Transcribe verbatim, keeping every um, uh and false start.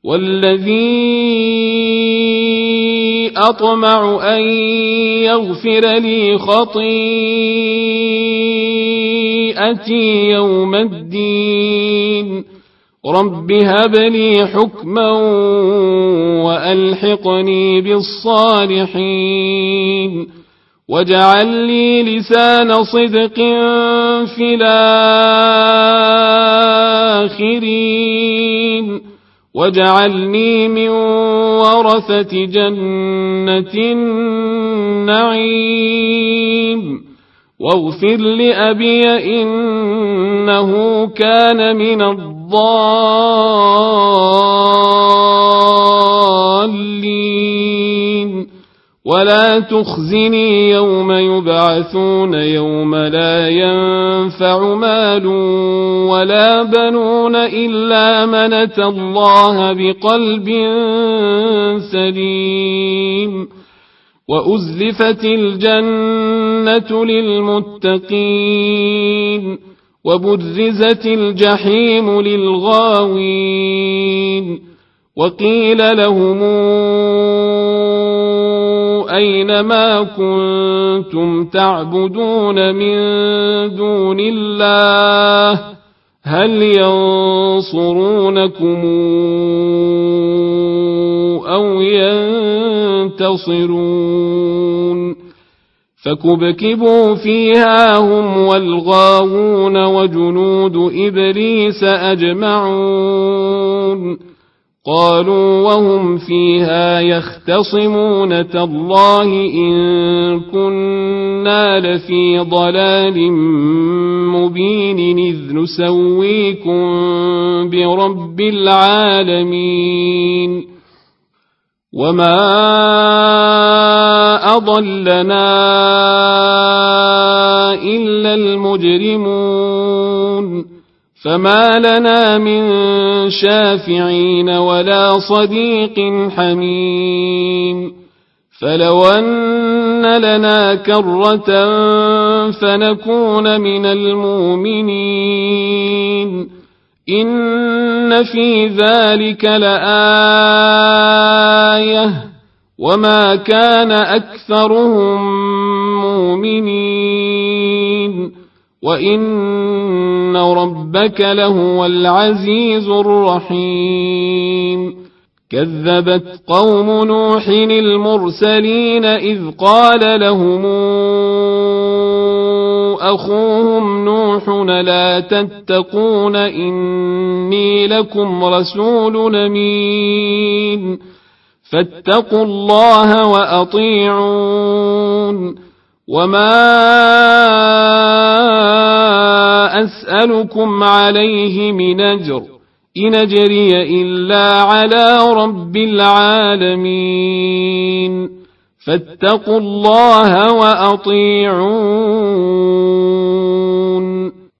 والذي أطمع أن يغفر لي خطيئتي يوم الدين رب هب لي حكما وألحقني بالصالحين واجعل لي لسان صدق في الآخرين واجعلني من ورثة جنة النعيم واغفر لأبي إنه كان من الضالين ولا تخزني يوم يبعثون يوم لا ينفع مال ولا بنون إلا من أتى الله بقلب سليم وأزلفت الجنة للمتقين وبرزت الجحيم للغاوين وقيل لهم أين ما كنتم تعبدون من دون الله هل ينصرونكم أو ينتصرون فكبكبوا فيها هم والغاوون وجنود إبليس أجمعون قالوا وهم فيها يختصمون تالله إن كنا لفي ضلال مبين إذ نسويكم برب العالمين وما أضلنا إلا المجرمون فما لنا من شافعين ولا صديق حميم فلو أن لنا كرة فنكون من المؤمنين إن في ذلك لآية وما كان أكثرهم مؤمنين وإن ربك لهو العزيز الرحيم كذبت قوم نوح المرسلين إذ قال لهم أخوهم نوح لا تتقون إني لكم رسول أمين فاتقوا الله وأطيعون وما أسألكم عليه من أجر إن أجري إلا على رب العالمين فاتقوا الله وأطيعون